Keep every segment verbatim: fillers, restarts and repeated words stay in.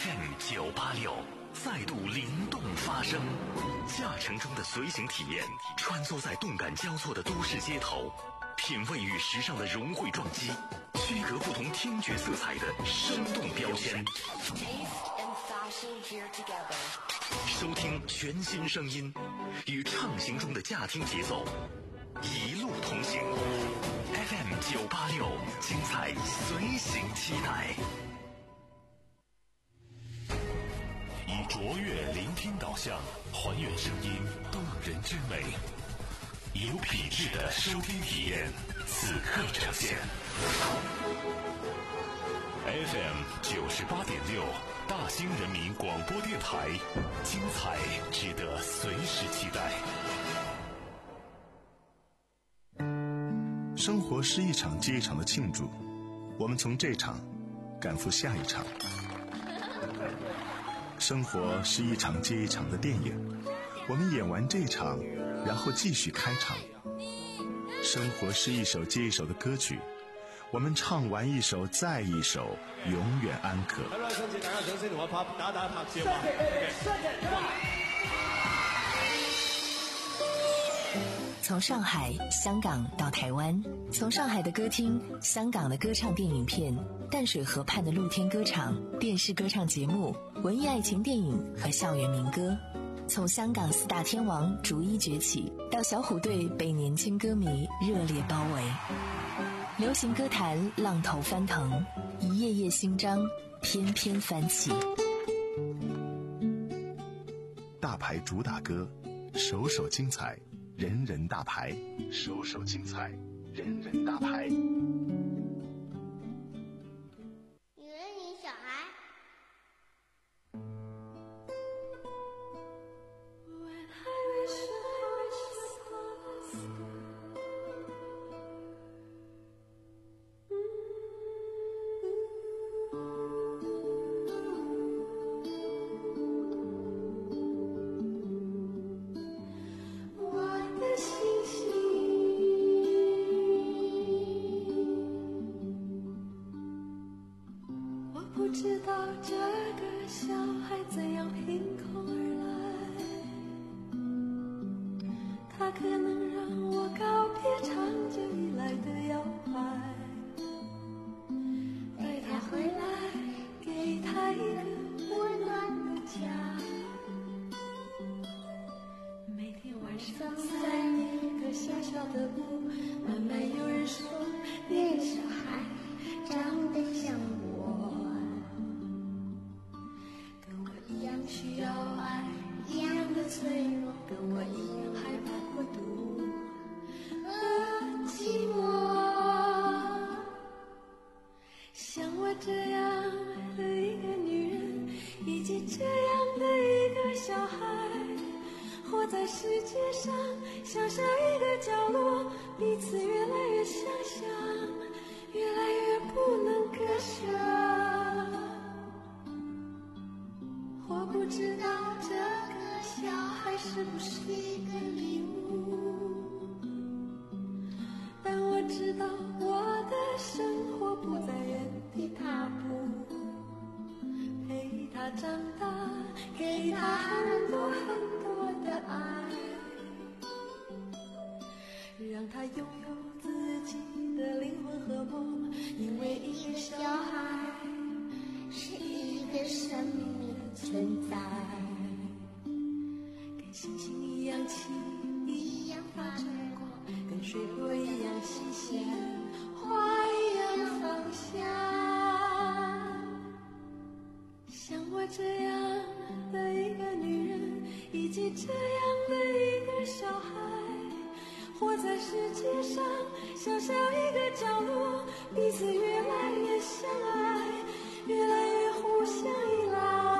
F M 九八六再度灵动发声，驾乘中的随行体验，穿梭在动感交错的都市街头，品味与时尚的融汇撞击，区隔不同听觉色彩的生动标签。收听全新声音，与畅行中的驾听节奏一路同行。F M 九八六，精彩随行期待。以卓越聆听导向，还原声音动人之美，有品质的收听体验，此刻呈现。F M 九十八点六，大兴人民广播电台，精彩值得随时期待。 生活是一场接一场的庆祝，我们从这场赶赴下一场。生活是一场接一场的电影，我们演完这场，然后继续开场。生活是一首接一首的歌曲，我们唱完一首再一首，永远安可。 从上海、香港到台湾，从上海的歌厅、香港的歌唱电影片、淡水河畔的露天歌场、电视歌唱节目、文艺爱情电影和校园民歌，从香港四大天王逐一崛起，到小虎队被年轻歌迷热烈包围。流行歌坛浪头翻腾，一页页新章翩翩翻起。 大牌主打歌，首首精彩，人人大牌，首首精彩，人人大牌。 女人与小孩。 不知道这个小孩怎样凭空而来，他可能让我告别长久以来的摇摆，带他回来，给他一个温暖的家。每天晚上在一个小小的屋，慢慢有人说那个小孩长得像我，需要爱，一样的脆弱，跟我一样害怕孤独和寂寞。像我这样的一个女人，以及这样的一个小孩，活在世界上小小一个角落，彼此越来越相像，越来越不能割舍。我不知道这个小孩是不是一个礼物，但我知道我的生活不在原地踏步，陪他长大，给他很多很多的爱，让他拥有自己的灵魂和梦，因为一个小孩是一个生命存在，跟星星一样轻，一样发着光，跟水果一样新鲜，花一样芳香。像我这样的一个女人，以及这样的一个小孩，活在世界上小小一个角落，彼此越来越相爱，越来越互相依赖。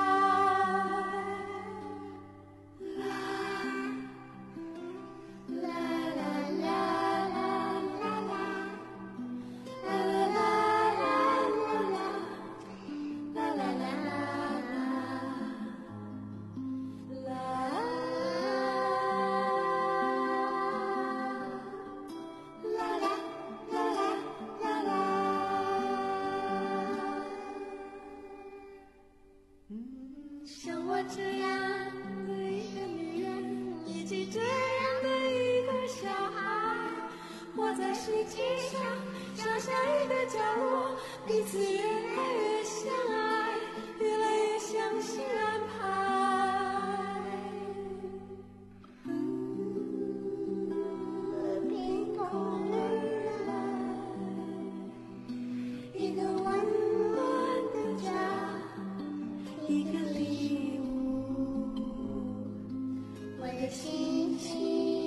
彼此越来越相爱，越来越相信安排。 和平共而来， 一个温暖的家，一个礼物， 我的心情，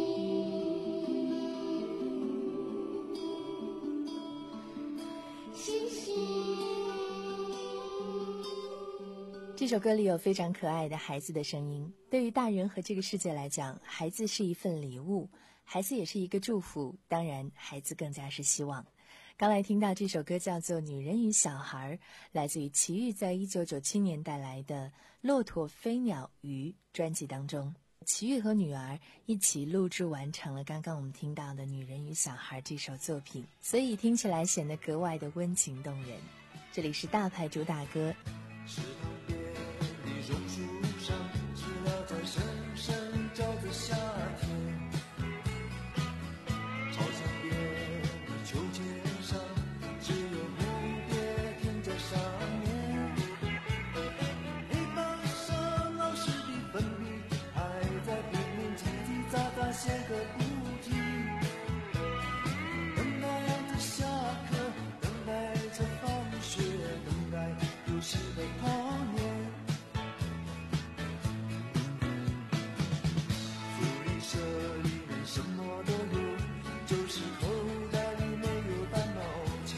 星星。 这首歌里有非常可爱的孩子的声音。对于大人和这个世界来讲，孩子是一份礼物，孩子也是一个祝福，当然孩子更加是希望。刚才听到这首歌叫做《女人与小孩》，来自于齐豫在一九九七年带来的《骆驼飞鸟鱼》专辑当中。齐豫和女儿一起录制完成了刚刚我们听到的《女人与小孩》这首作品，所以听起来显得格外的温情动人。这里是大牌主打歌。 池塘边的榕树上，知了在声声叫着夏天。操场边的秋千上，只有蝴蝶停在上面。黑板上老师的粉笔还在拼命叽叽喳喳写个不停。等待着下课，等待着放学，等待游戏的童年。福利社里面什么都有，就是口袋里没有半毛钱。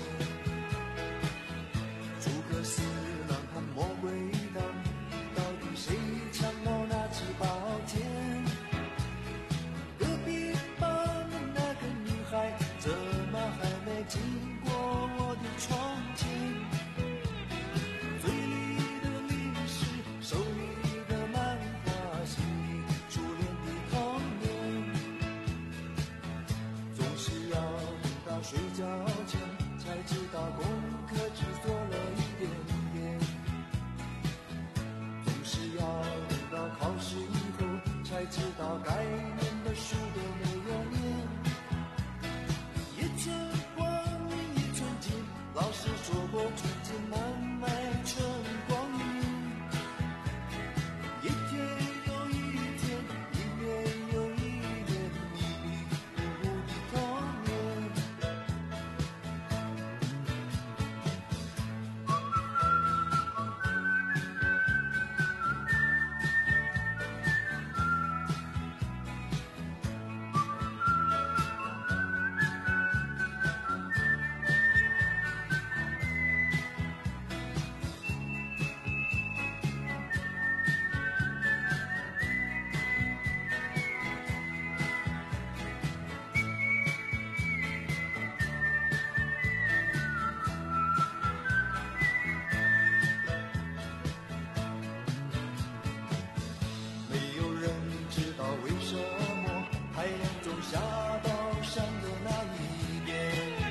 诸葛四郎看魔鬼党，到底谁抢到那支宝剑？隔壁班的那个女孩，怎么还没经过我的窗前？嘴里的零食，手里的漫画，心里初恋的童年。总是要等到睡觉前，才知道功课只做了一点点。总是要等到考试以后，才知道该念的书都没有念。一寸光阴一寸金，老师说过纯金难买春光阴。一天又一天，一年又一年，迷迷糊糊的童年。没有人知道为什么太阳总下到山的那一边，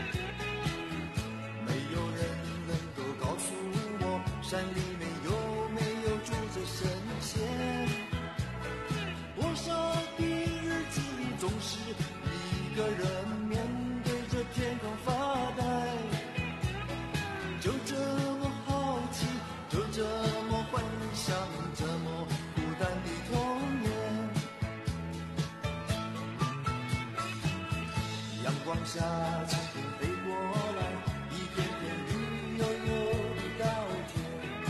没有人能够告诉我山里面有没有住着神仙。多少的日子里总是一个人面对着天空发呆，就这么好奇，就这么幻想，这么孤单的童年。阳光下蜻蜓飞过来，一片片绿油油的稻田。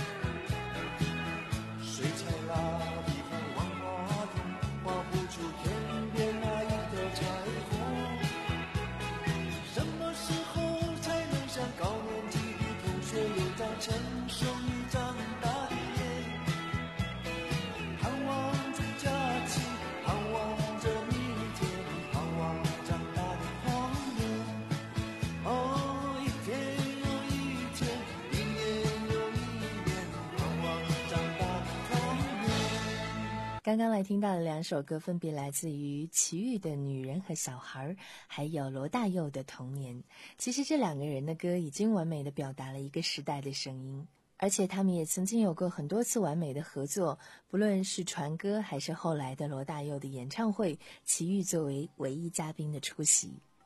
水彩蜡笔和万花筒画不出天边那一条彩虹。什么时候才能像高年级的同学有张成熟与长大的脸？盼望着假期，盼望着明天，盼望长大的童年。哦，一天又一天，一年又一年，盼望长大的童年。 刚刚来听到的两首歌分别来自于齐豫的《女人和小孩》，还有罗大佑的《童年》。其实这两个人的歌已经完美地表达了一个时代的声音，而且他们也曾经有过很多次完美的合作，不论是传歌还是后来的罗大佑的演唱会，齐豫作为唯一嘉宾的出席。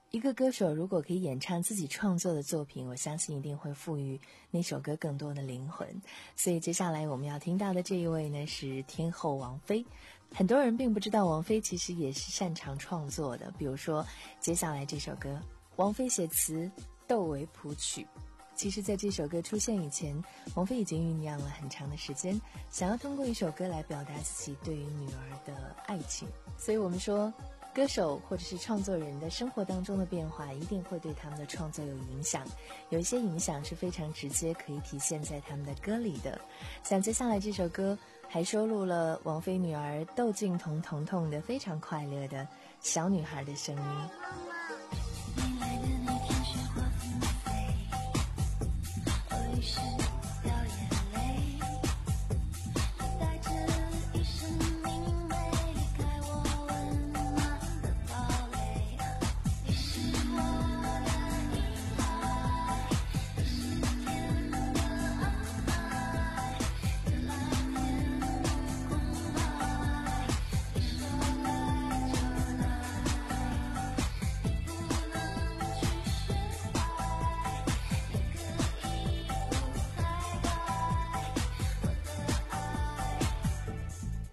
一个歌手如果可以演唱自己创作的作品，我相信一定会赋予那首歌更多的灵魂。所以接下来我们要听到的这一位呢，是天后王菲。很多人并不知道王菲其实也是擅长创作的，比如说接下来这首歌，王菲写词，窦唯谱曲。其实在这首歌出现以前，王菲已经酝酿了很长的时间，想要通过一首歌来表达自己对于女儿的爱情。所以我们说，歌手或者是创作人的生活当中的变化一定会对他们的创作有影响，有一些影响是非常直接可以体现在他们的歌里的。像接下来这首歌还收录了王菲女儿窦靖童童童的非常快乐的小女孩的声音。 你来的那天雪花纷飞，我于是掉眼泪，带着一身明媚离开我温暖的堡垒。你是我的依赖，你是天的爱，越来越无关怀。你说来就来，不能去释怀，一个一步太快，我的爱。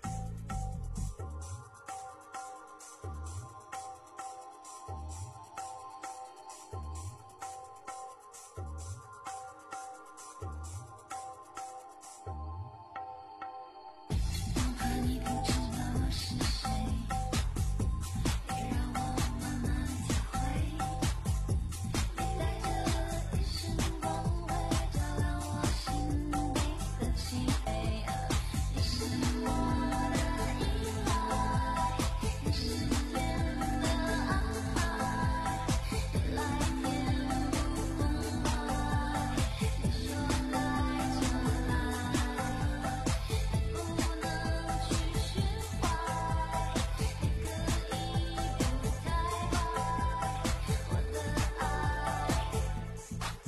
哪怕你不知道我是谁，也让我慢慢体会。你带着一身光辉，照亮我心底的漆黑。你是我的依赖，你是天的安排，越来越无关怀。你说来就来，不能去释怀，一个一步太快，我的爱。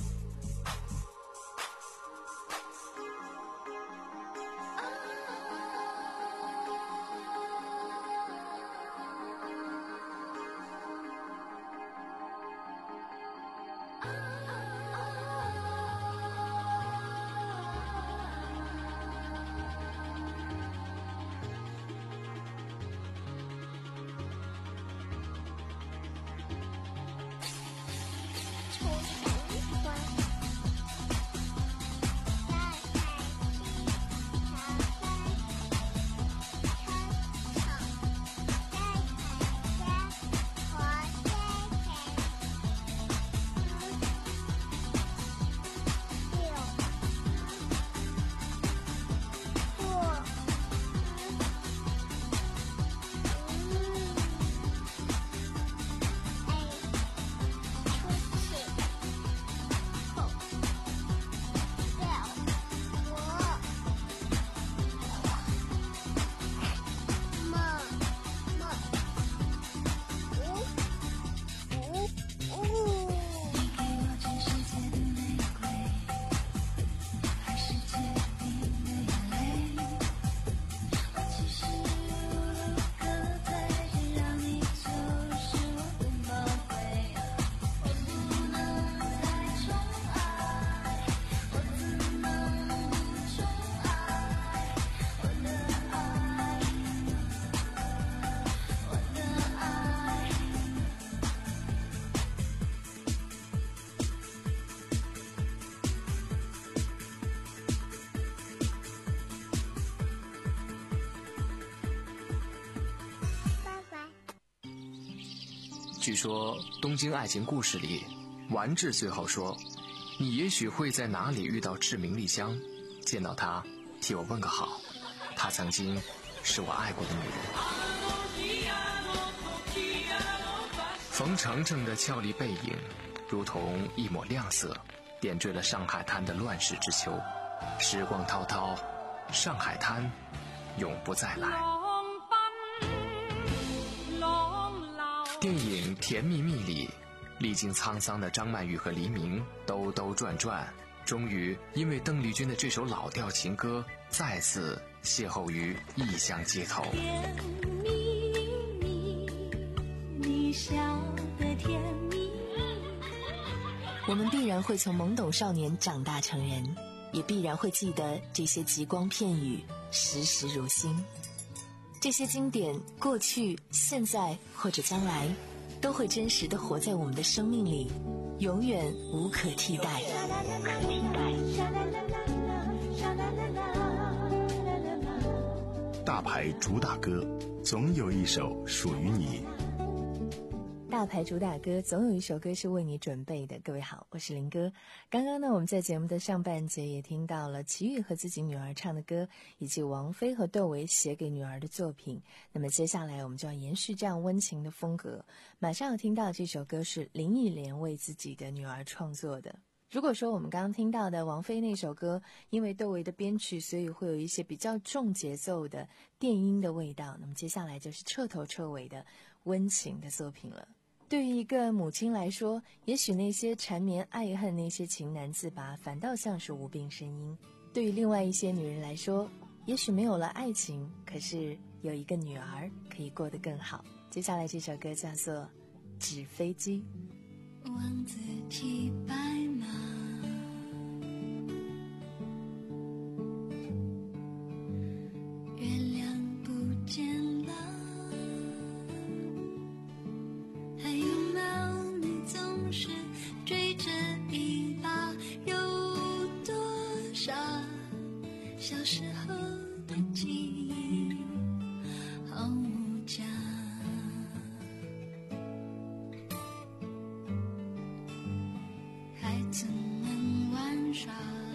宠物花，在海边茶开，穿草，在海边花开开。六，过， 你给我全世界的玫瑰，还是决定的眼泪。我其实无路可退，只要你就是我的宝贝。我不能再宠爱，我怎能不宠爱？我的爱，我的爱。 拜拜。 据说《东京爱情故事》里，丸治最后说：“你也许会在哪里遇到志明丽香，见到她，替我问个好。她曾经是我爱过的女人。”冯程程的俏丽背影，如同一抹亮色，点缀了上海滩的乱世之秋。时光滔滔，上海滩永不再来。电影《甜蜜蜜》里，历经沧桑的张曼玉和黎明兜兜转转，终于因为邓丽君的这首老调情歌，再次邂逅于异乡街头。 甜蜜蜜，你笑得甜蜜我们必然会从懵懂少年长大成人，也必然会记得这些极光片语，时时如新。这些经典，过去、现在或者将来，都会真实地活在我们的生命里，永远无可替代。 大牌主打歌，总有一首属于你。 大牌主打歌，总有一首歌是为你准备的。各位好，我是林哥。刚刚呢，我们在节目的上半节也听到了齐豫和自己女儿唱的歌，以及王菲和窦唯写给女儿的作品。那么接下来我们就要延续这样温情的风格，马上要听到这首歌是林忆莲为自己的女儿创作的。如果说我们刚刚听到的王菲那首歌，因为窦唯的编曲，所以会有一些比较重节奏的电音的味道，那么接下来就是彻头彻尾的温情的作品了。对于一个母亲来说，也许那些缠绵爱恨，那些情难自拔，反倒像是无病呻吟。对于另外一些女人来说，也许没有了爱情，可是有一个女儿可以过得更好。接下来这首歌叫做《纸飞机》。 王子骑白马，月亮不见了，还有猫，你总是追着一把，有多少小时候的记忆毫无价。孩子们玩耍，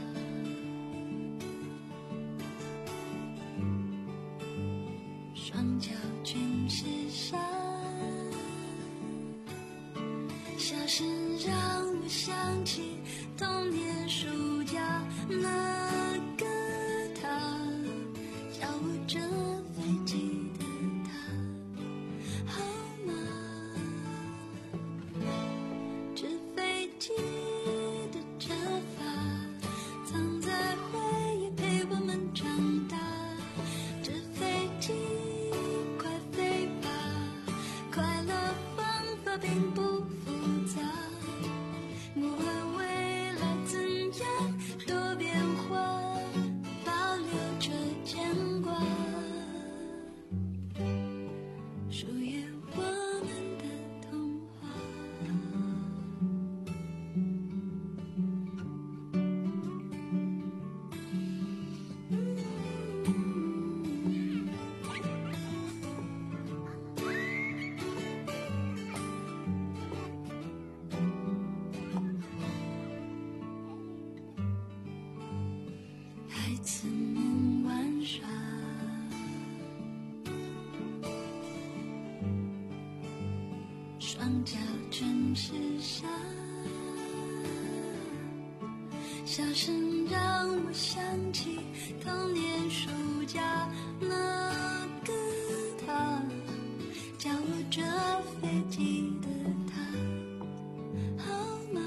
双脚全是沙，笑声让我想起童年暑假，那个他教我这飞机的他，好吗？纸飞机的折发藏在回忆陪我们长大，纸飞机快飞吧，快乐方法并不复杂，不管未来怎样多变化，保留着牵挂，属于我们的童话。孩子们玩耍，双脚全是沙，笑声让我想起童年暑假，那个他教我这飞机的他，好吗？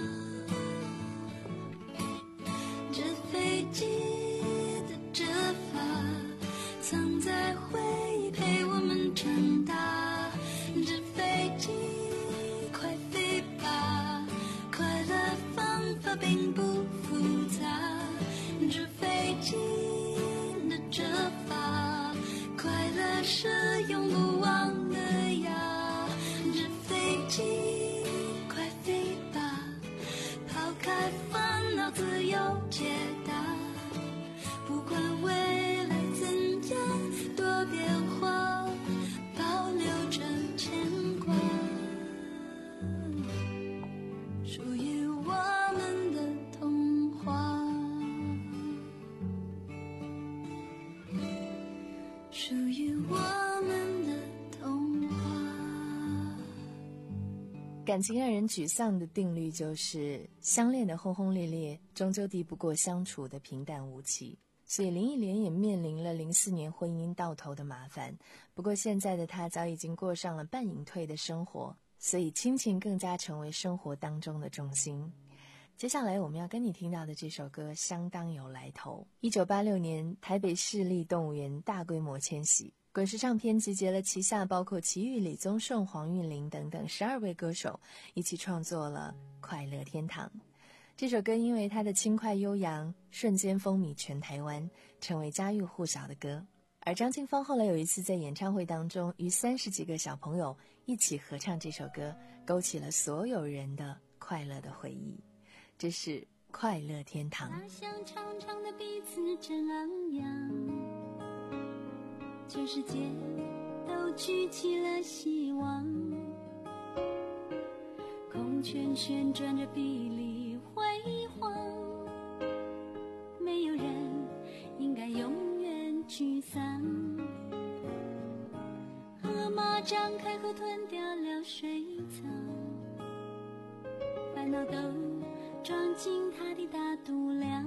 这飞机的折发藏在回忆陪我们长大，这飞机快飞吧，快乐方法并不复杂，这飞机的折发快乐是永不忘的呀，这飞机快飞吧，抛开烦恼自由解答，不管未来怎样多变化，保留着牵挂，属于我们的童话，属于我们的童话。 感情让人沮丧的定律就是，相恋的轰轰烈烈，终究敌不过相处的平淡无奇。所以林忆莲也面临了零四年婚姻到头的麻烦。不过现在的她早已经过上了半隐退的生活，所以亲情更加成为生活当中的重心。接下来我们要跟你听到的这首歌相当有来头。一九八六年，台北市立动物园大规模迁徙，滚石唱片集结了旗下包括齐豫、李宗盛、黄韵玲等等十二位歌手，一起创作了《快乐天堂》。 这首歌因为它的轻快悠扬，瞬间风靡全台湾，成为家喻户晓的歌。而张清芳后来有一次在演唱会当中，与三十几个小朋友一起合唱这首歌，勾起了所有人的快乐的回忆。这是快乐天堂。 那香长长的鼻子真昂扬，全世界都举起了希望，空圈旋转着比例辉煌，没有人应该永远沮丧。河马张开后吞掉了水草，烦恼都装进它的大肚量，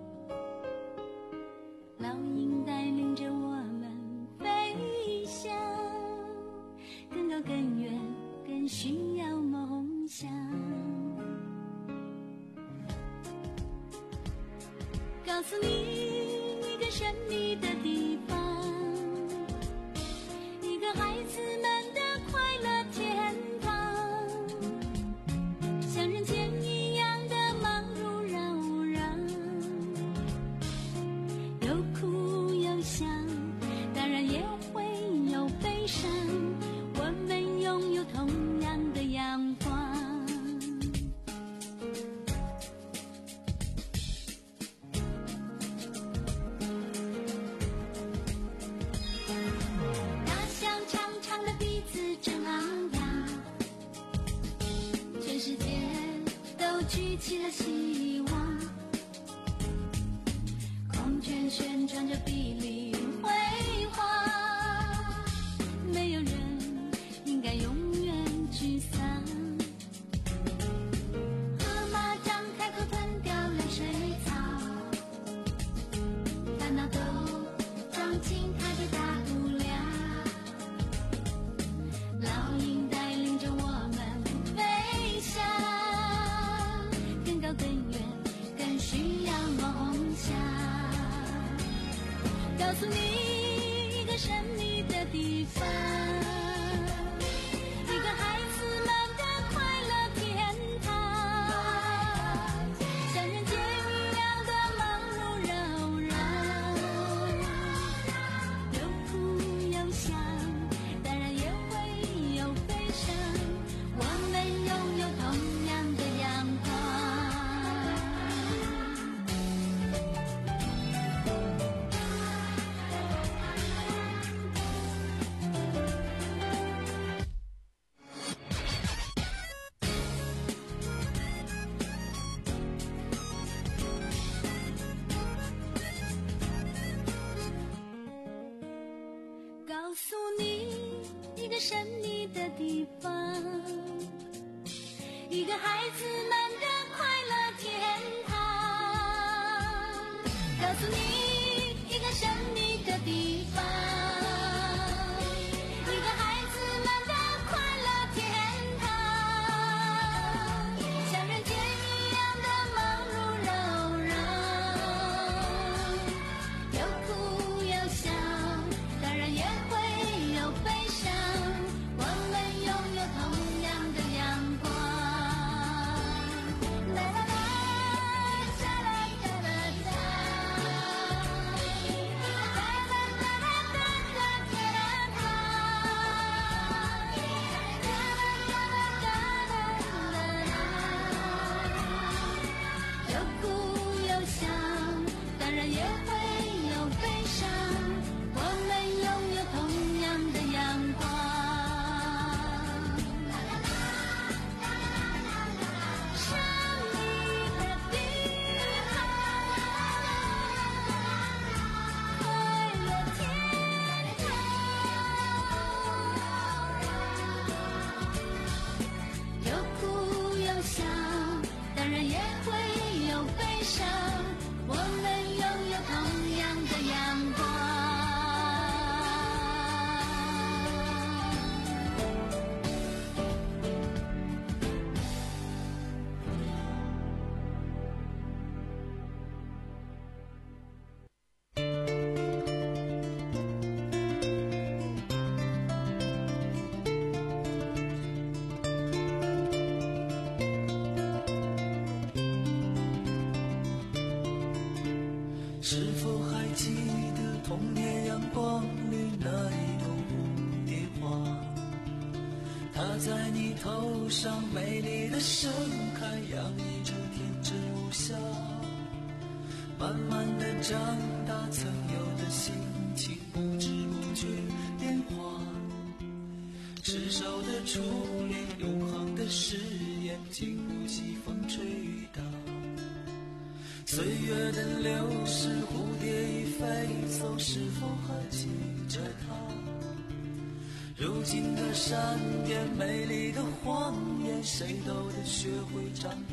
老鹰带领着我们飞翔，更高更远更需要梦想。告诉你一个神秘的地方，一个孩子们的快乐天堂，像人间一样的忙碌扰攘，有哭有笑，当然也会有悲伤，我们拥有同样的阳光。大象长长的鼻子真昂扬，全世界都举起了希望，空圈旋转着比例辉煌，没有人应该永远沮丧。河马张开口吞掉了水草，烦恼都装进它的大肚量，老鹰带领着我们飞翔，更高更远更需要梦想。告诉你一个神秘的地方，一个孩子们的快乐天堂，像人间一样的忙碌扰攘，有哭有笑，当然也会有悲伤，我们拥有同样的阳光。告诉你一个神秘的地方，一个孩子们的快乐天堂。告诉你一个神秘的地方，一个孩子们的快乐天堂，像人间一样的忙碌扰攘，有哭有笑，当然也会有悲伤，我们拥有同样的阳光。啦啦啦，啦啦啦啦啦。 是否还记得童年阳光里那一朵蝴蝶花？它在你头上美丽的盛开，洋溢着天真无瑕。慢慢的长大，曾有的心情不知不觉变化。执手的初恋，永恒的誓言，经不起风吹雨打。岁月的流逝，蝴蝶已飞走，是否还记着它？如今的山巅，美丽的荒野，谁都得学会长大。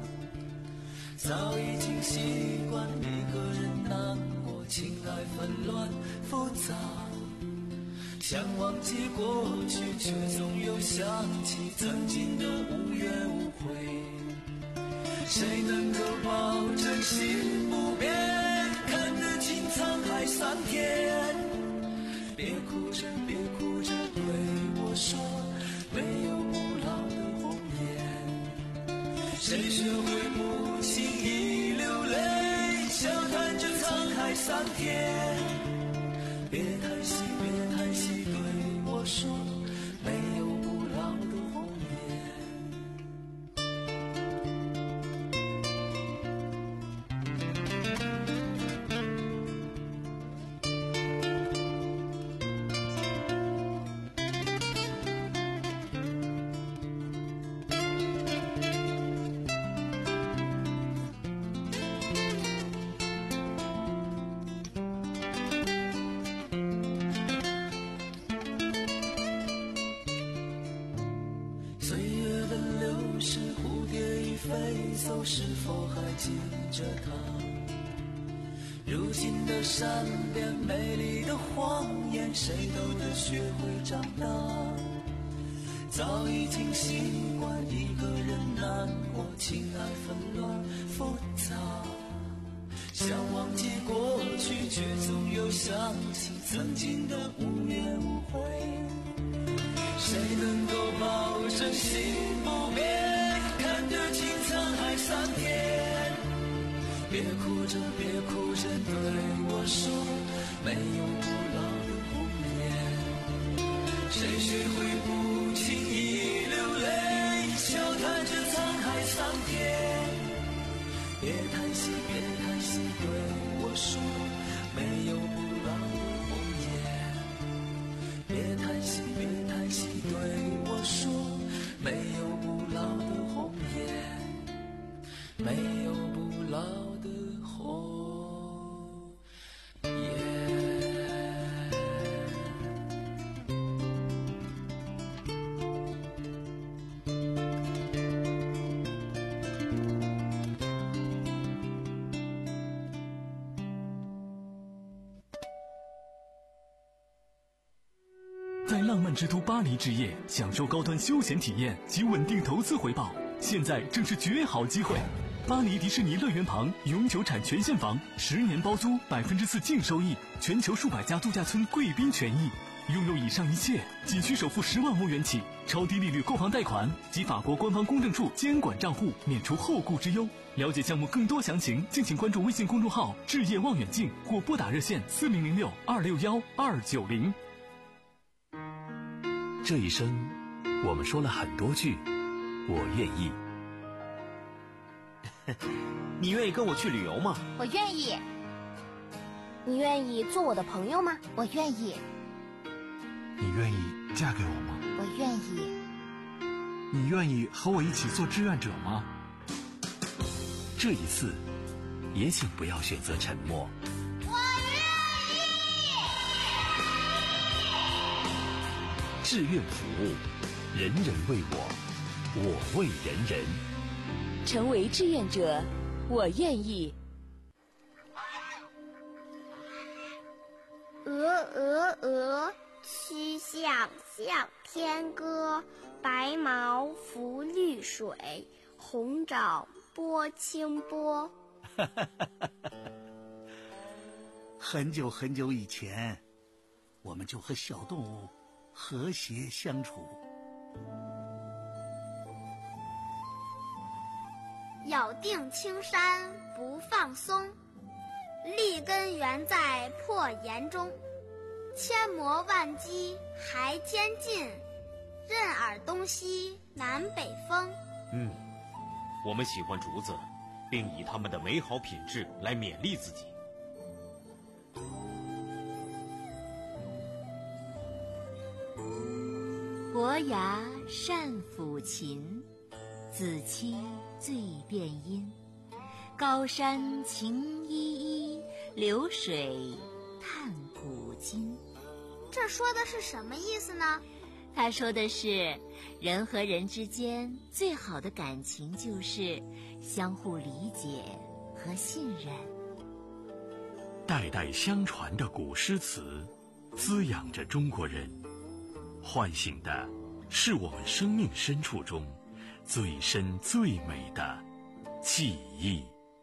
早已经习惯一个人难过，情爱纷乱复杂。想忘记过去，却总又想起曾经的无怨无悔。谁能够保证心不变，看得清沧海桑田？别哭着，别哭着，对我说，没有不老的红颜。谁学会不轻易流泪，笑谈着沧海桑田？别叹息，别叹息，对我说，没有不老的红颜。走，是否还记着他？如今的山边，美丽的荒野，谁都得学会长大。早已经习惯一个人难过，情爱纷乱复杂。想忘记过去，却总又想起曾经的无怨无悔。谁能够保证心不变，看得清沧海桑田？别哭着，别哭着，对我说，没有不老的红颜。谁学会不轻易流泪，笑谈着沧海桑田？别叹息，别叹息，对我说，没有不老的红颜。别叹息，别叹息，对我说，没有不老的红颜，没有不老的红颜。 在浪漫之都巴黎置业，享受高端休闲体验及稳定投资回报，现在正是绝好机会。巴黎迪士尼乐园旁永久产权现房，十年包租，百分之四净收益，全球数百家度假村贵宾权益。拥有以上一切，仅需首付十万欧元起，超低利率购房贷款及法国官方公证处监管账户，免除后顾之忧。了解项目更多详情，敬请关注微信公众号“置业望远镜”或拨打热线四零零六二六幺二九零。 这一生，我们说了很多句“我愿意”。 你愿意跟我去旅游吗？ 我愿意。你愿意做我的朋友吗？我愿意。 你愿意嫁给我吗？ 我愿意。 你愿意和我一起做志愿者吗？ 这一次，也请不要选择沉默。 我愿意。 志愿服务，人人为我，我为人人。 成为志愿者，我愿意。 鹅鹅鹅，曲项向天歌。白毛浮绿水，红掌拨清波。 很久很久以前，我们就和小动物和谐相处。 咬定青山不放松，立气根源在破岩中，千磨万击还坚劲，任尔东西南北风。 嗯，我们喜欢竹子，并以它们的美好品质来勉励自己。 伯牙善抚琴，子期最辨音。高山晴依依，流水叹古今。 这说的是什么意思呢？ 他说的是，人和人之间最好的感情就是相互理解和信任。 代代相传的古诗词，滋养着中国人，唤醒的是我们生命深处中最深最美的记忆。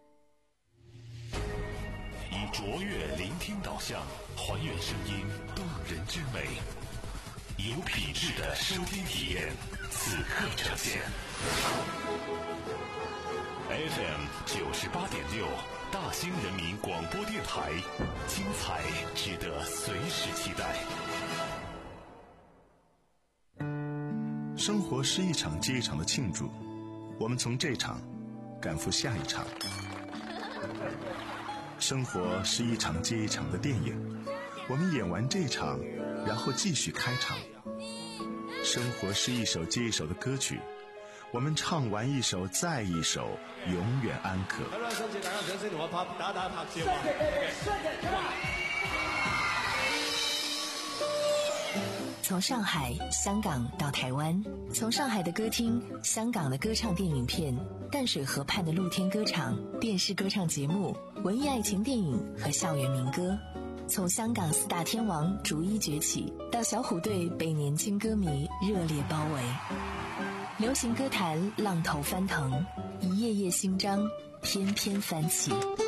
以卓越聆听导向，还原声音动人之美，有品质的收听体验，此刻呈现。F M 九十八点六，大兴人民广播电台，精彩值得随时期待。 生活是一场接一场的庆祝，我们从这场赶赴下一场。生活是一场接一场的电影，我们演完这场，然后继续开场。生活是一首接一首的歌曲，我们唱完一首再一首，永远安可。 从上海、香港到台湾，从上海的歌厅、香港的歌唱电影片、淡水河畔的露天歌场、电视歌唱节目、文艺爱情电影和校园民歌，从香港四大天王逐一崛起，到小虎队被年轻歌迷热烈包围，流行歌坛浪头翻腾，一页页新章翩翩翻起。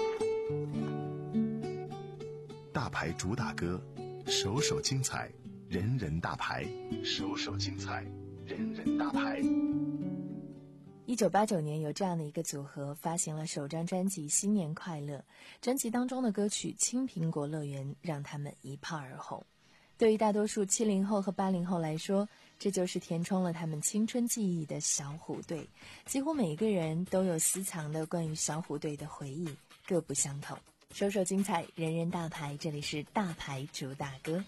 大牌主打歌，首首精彩，人人大牌，首首精彩，人人大牌。 一九八九年，有这样的一个组合发行了首张专辑《新年快乐》，专辑当中的歌曲《青苹果乐园》让他们一炮而红。对于大多数七零后和八零后来说，这就是填充了他们青春记忆的小虎队。几乎每一个人都有私藏的关于小虎队的回忆，各不相同。首首精彩，人人大牌，这里是大牌主打歌。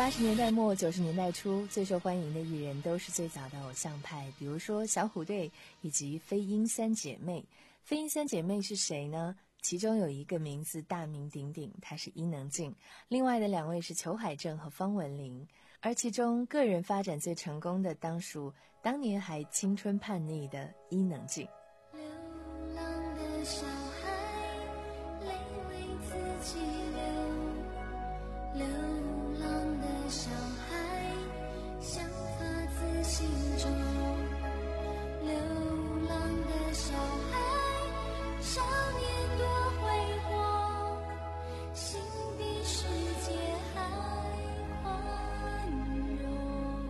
八十年代末九十年代初，最受欢迎的艺人都是最早的偶像派，比如说小虎队以及飞鹰三姐妹。飞鹰三姐妹是谁呢？其中有一个名字大名鼎鼎，她是伊能静，另外的两位是裘海正和方文琳。而其中个人发展最成功的当属当年还青春叛逆的伊能静。 流浪的小孩泪为自己流，流浪的小孩想发自心中，流浪的小孩少年多挥霍，心比世界还宽容。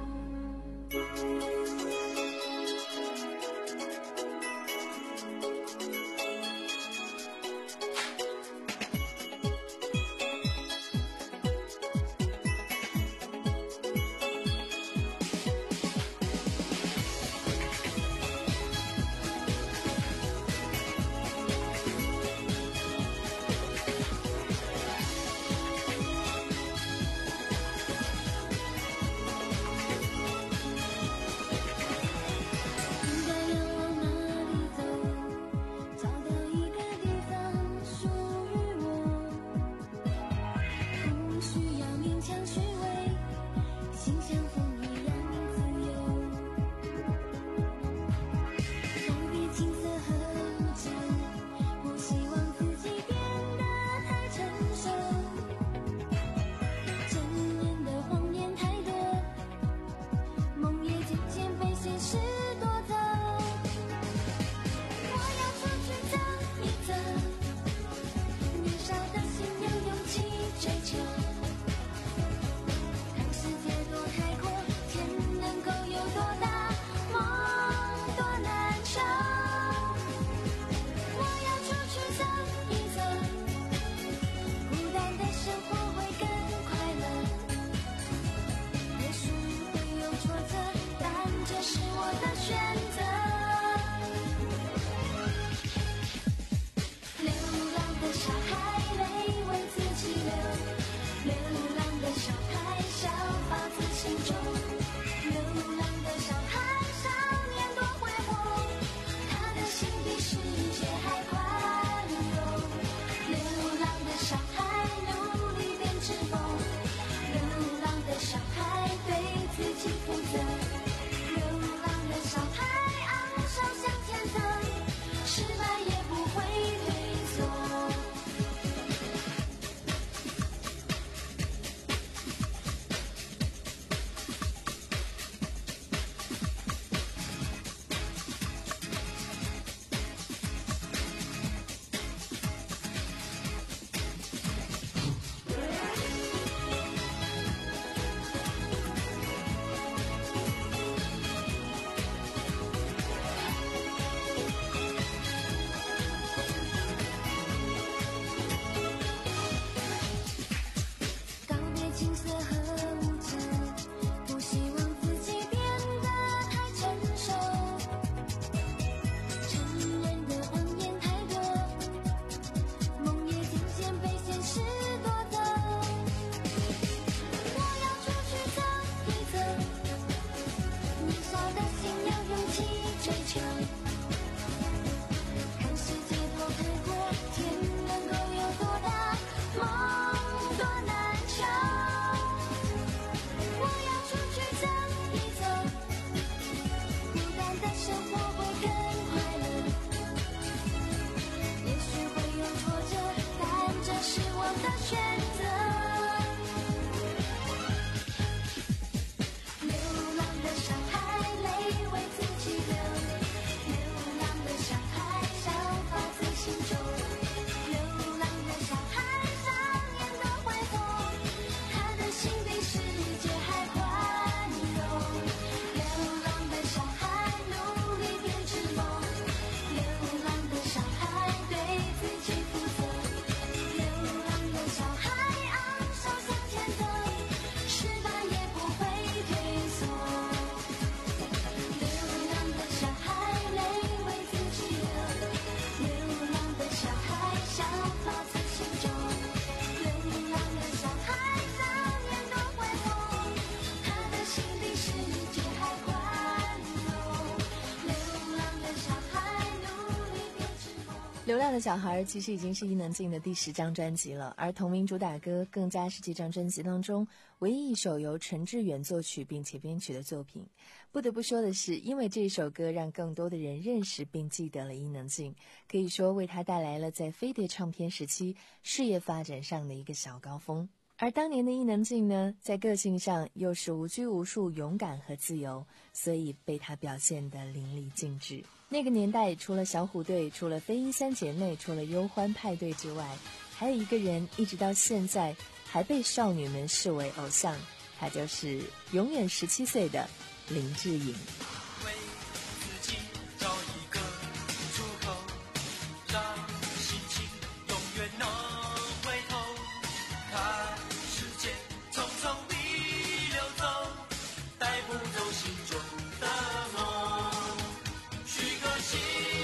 流浪的小孩其实已经是伊能静的第十张专辑了，而同名主打歌更加是这张专辑当中唯一一首由陈志远作曲并且编曲的作品。不得不说的是，因为这首歌让更多的人认识并记得了伊能静，可以说为他带来了在飞碟唱片时期事业发展上的一个小高峰。而当年的伊能静呢，在个性上又是无拘无束、勇敢和自由，所以被她表现得淋漓尽致。那个年代，除了小虎队，除了飞鹰三姐妹，除了忧欢派对之外，还有一个人一直到现在还被少女们视为偶像，她就是永远十七岁的林志颖。 为自己找一个出口，让心情永远能回头，看时间匆匆地流走，带不走心中的梦，许个心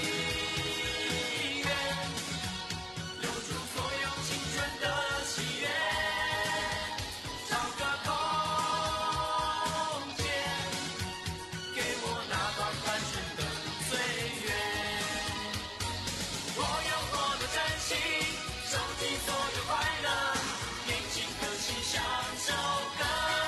愿，留住所有青春的喜悦，找个空间，给我那段单纯的岁月。我有我的真心，收集所有快乐，年轻的心像首歌，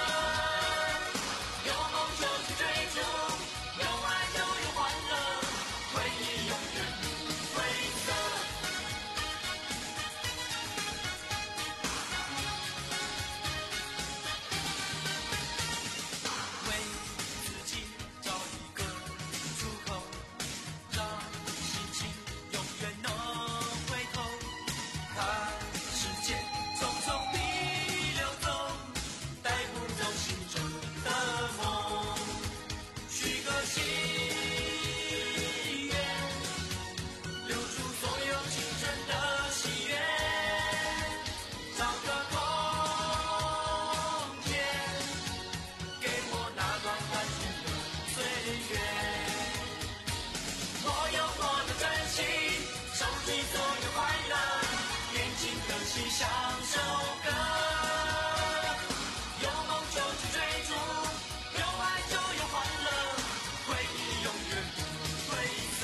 有梦就去追逐，有爱就有欢乐，回忆永远不褪色。为自己找一个出口，让心情永远能回头，看时间匆匆地流走，带不走心中的梦，许个心愿，留住所有青春的喜悦，找个空间，给我那段单纯的岁月。我有我的真心，收集所有快乐，年轻的心像首歌，有梦就去追逐，有爱就有欢乐，回忆永远不褪色。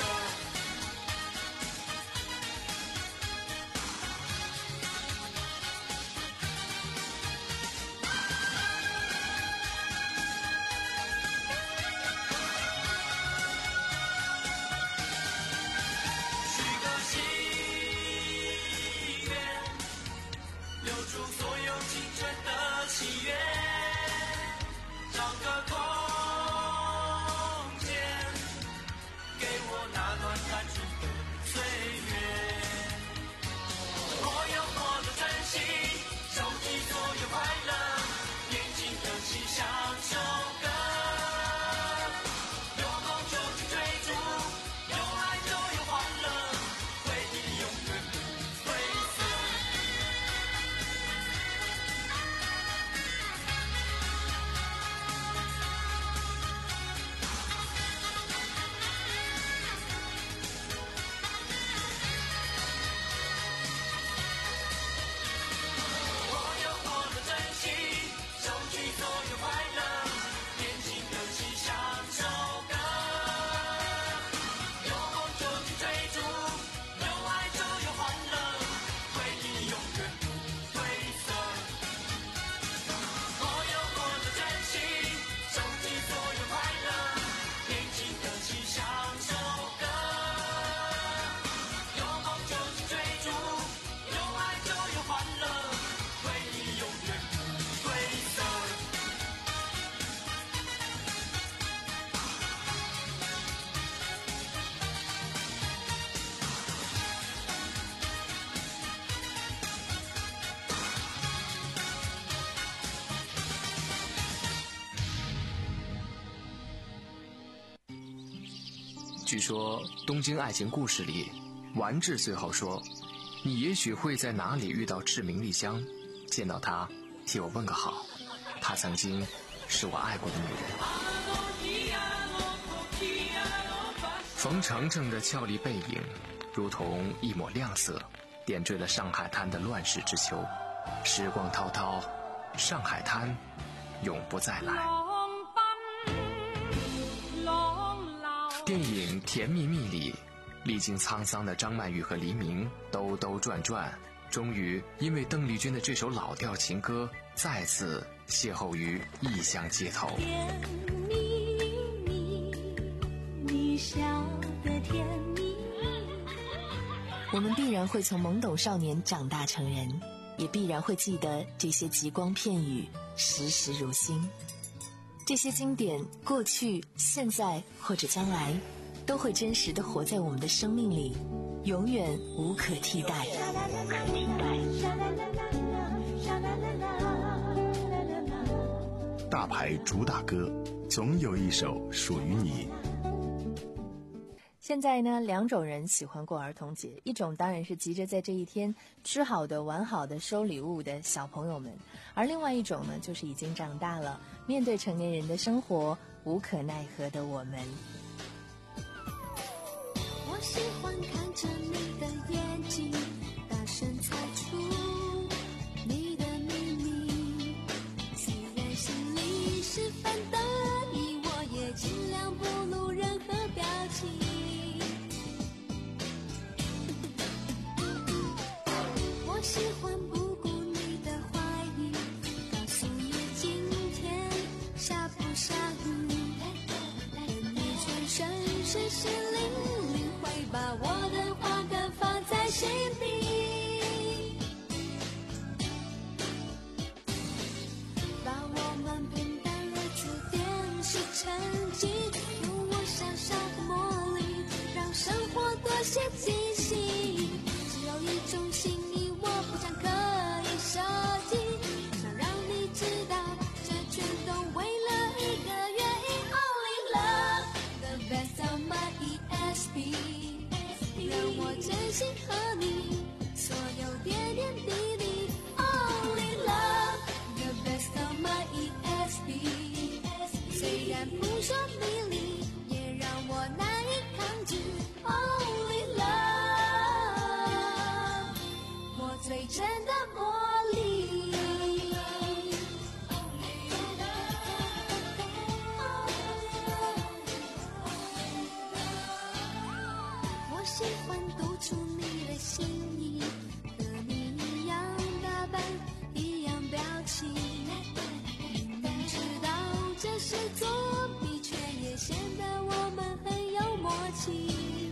许个心愿，留住所有青春的喜悦，找个空间，给我那段单纯的岁月。我有我的真心，收集所有快乐，年轻的心像首歌，有梦就去追逐，有爱就有欢乐，回忆永远不褪色。我有我的真心，收集所有快乐，年轻的心像首歌，有梦就去追逐，有爱就有欢乐，回忆永远不褪色。我有我的真心，收集所有快乐，年轻的心像首歌，有梦就去追逐，有爱就有欢乐，回忆永远不褪色。 据说《东京爱情故事》里，丸治最后说：“你也许会在哪里遇到志明丽香，见到她，替我问个好。她曾经是我爱过的女人。”冯程程的俏丽背影，如同一抹亮色，点缀了上海滩的乱世之秋。时光滔滔，上海滩永不再来。电影《甜蜜蜜》里， 历经沧桑的张曼玉和黎明兜兜转转，终于因为邓丽君的这首老调情歌再次邂逅于异乡街头。 甜蜜蜜，你笑得甜蜜蜜。 我们必然会从懵懂少年长大成人，也必然会记得这些极光片语，时时如新。这些经典，过去、现在或者将来，都会真实地活在我们的生命里，永远无可替代。 大牌主打歌，总有一首属于你。 现在呢，两种人喜欢过儿童节，一种当然是急着在这一天吃好的、玩好的、收礼物的小朋友们，而另外一种呢，就是已经长大了，面对成年人的生活无可奈何的我们。 我喜欢看着你的眼睛，大声猜出你的秘密，虽然心里十分得意，我也尽量不露任何表情。我喜欢不顾你的怀疑，告诉你今天下不下雨，跟你全身是心灵灵，会把我的话更放在心底，把我们平淡日子电视成绩，用我小小的魔力，让生活多些惊喜。只有一种心意我不想可以设计，想让你知道这全都为了一个原因。 Only love the best of my E S P， 让我真心和你所有点点滴滴。 Only love the best of my E S P， 虽然扑朔迷离也让我难以抗拒。 Only love 最真的魔力。我喜欢读出你的心意，和你一样打扮，一样表情，明明知道这是作弊，却也显得我们很有默契。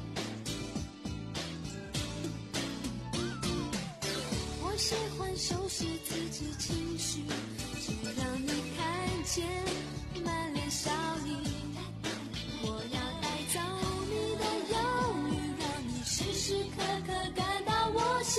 我喜欢收拾自己情绪，只让你看见满脸笑意。我要带走你的忧虑，让你时时刻刻感到我心。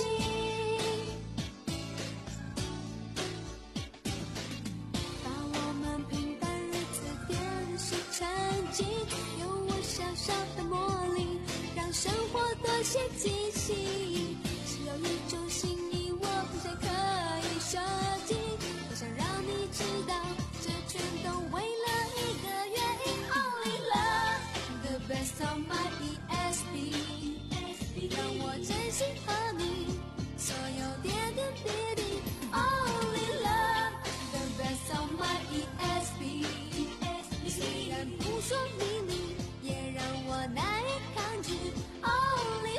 把我们平淡日子电视成绩，用我小小的魔力，让生活多些惊喜。只有一种心意我不想可以设计，我想让你知道这全都为了一个原因。 Only love the best of my E S P， 让我真心和你所有点点滴滴。 Only love the best of my E S P， 虽然扑朔迷离也让我难以抗拒。 Only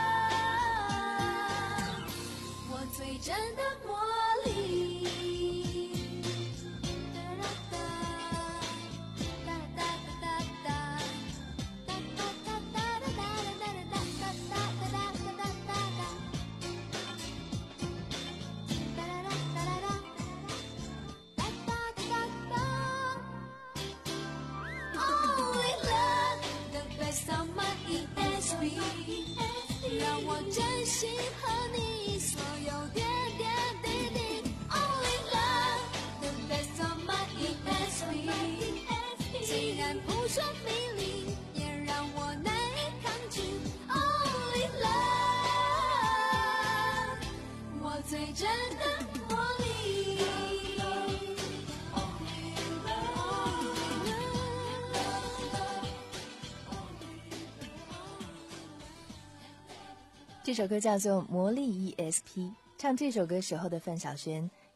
love 我最真的魔力。Only love the best of my E S P， 让我真心和你所有点点滴滴。 Only love the best of my E S P， 虽然扑朔迷离也让我难以抗拒。 Only love 我最真的魔力。 这首歌叫做《魔力 E S P》，唱这首歌时候的范晓萱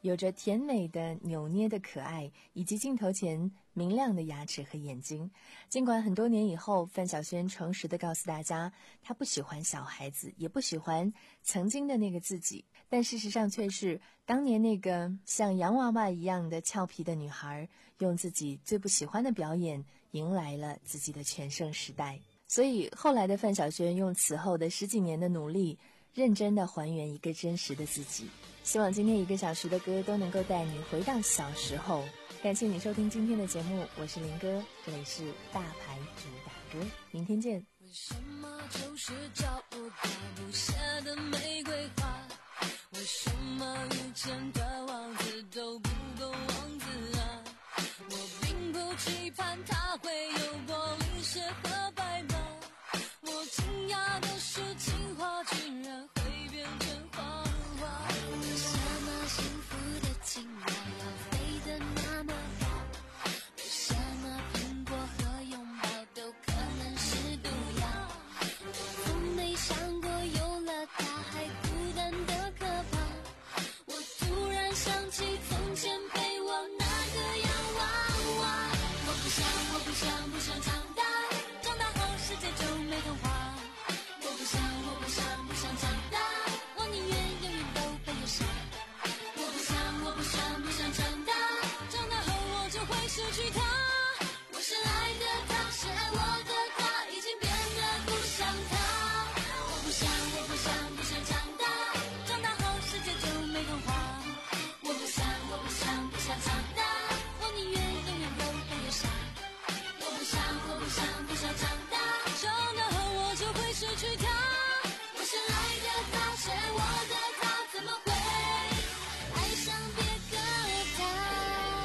有着甜美的扭捏的可爱，以及镜头前明亮的牙齿和眼睛。尽管很多年以后，范晓萱诚实地告诉大家，她不喜欢小孩子，也不喜欢曾经的那个自己，但事实上却是当年那个像洋娃娃一样的俏皮的女孩，用自己最不喜欢的表演迎来了自己的全盛时代。所以后来的范晓萱用此后的十几年的努力，认真地还原一个真实的自己。希望今天一个小时的歌都能够带你回到小时候。感谢你收听今天的节目，我是林哥，这里是大牌主打歌，明天见。 为什么就是找不到不谢的玫瑰花？为什么遇见的王子都不够王子啊？我并不期盼他会有玻璃鞋和白马，我惊讶的是情话竟然会变成谎话。为什么幸福的青蛙要飞得那么高？为什么苹果和拥抱都可能是毒药？我从没想过有了它还孤单的可怕。我突然想起从前陪我那个洋娃娃。我不想，我不想，不想长大，长大后世界就没童话。我不想，我不想，不想长大，我宁愿永远都被扼杀。我不想，我不想，不想长大，长大后我就会失去他。我深爱的他，深爱我的他，已经变得不像他。我不想，我不想，不想长大，长大后世界就没童话。我不想，我不想，不想长大，我宁愿永远都被扼杀。我不想，我不想，不想长大，长大后我就会失去他。我深爱的他，深爱我的他，怎么会爱上别个他？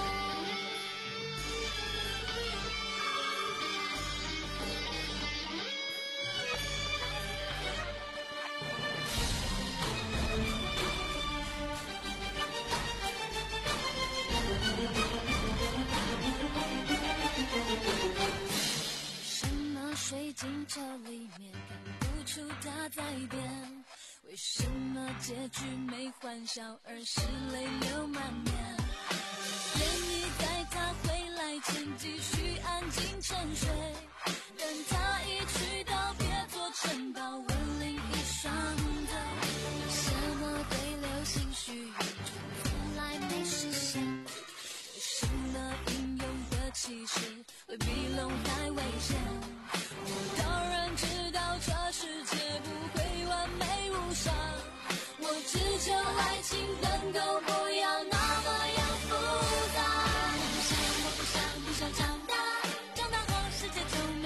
什么水晶球里面看不出它在变？为什么结局没欢笑，而是泪流满面？愿意在他回来前继续安静沉睡，等他一去到别做城堡，吻另一双腿。为什么对流星许愿从来没实现？为什么英勇的骑士会比龙还危险？我当然知道这世界不会完美无伤，我只求爱情能够不要那么样复杂。我不想，我不想，不想长大，长大后世界就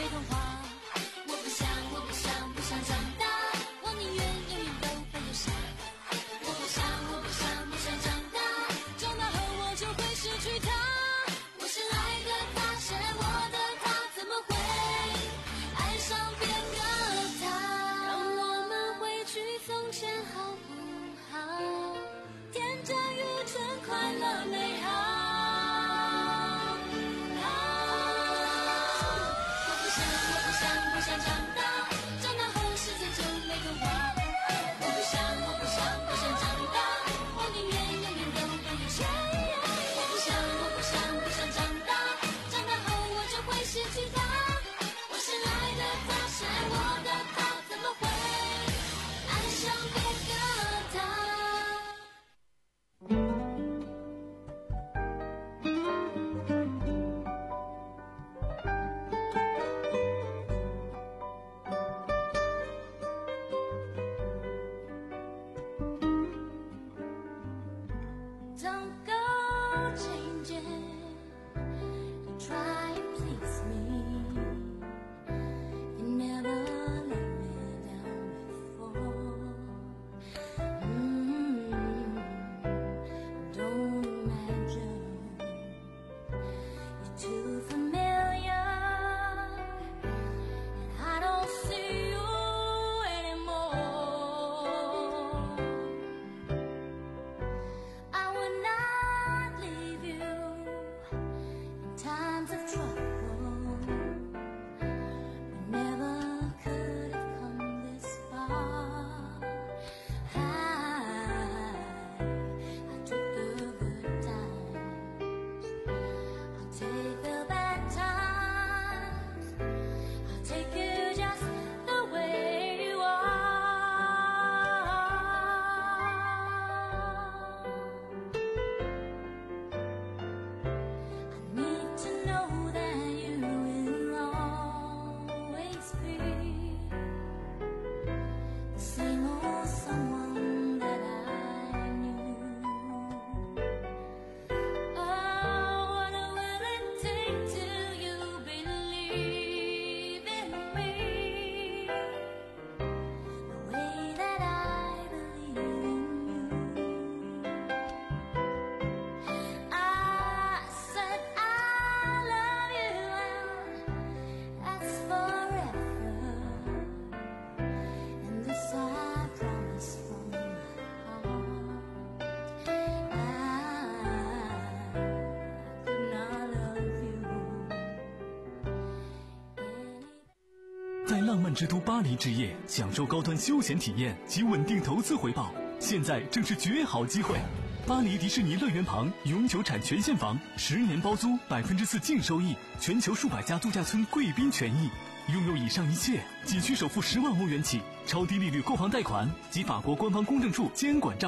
浪漫之都巴黎之夜，享受高端休闲体验及稳定投资回报，现在正是绝好机会！巴黎迪士尼乐园旁永久产权现房，十年包租，百分之四净收益，全球数百家度假村贵宾权益。拥有以上一切，仅需首付十万欧元起，超低利率购房贷款及法国官方公证处监管账。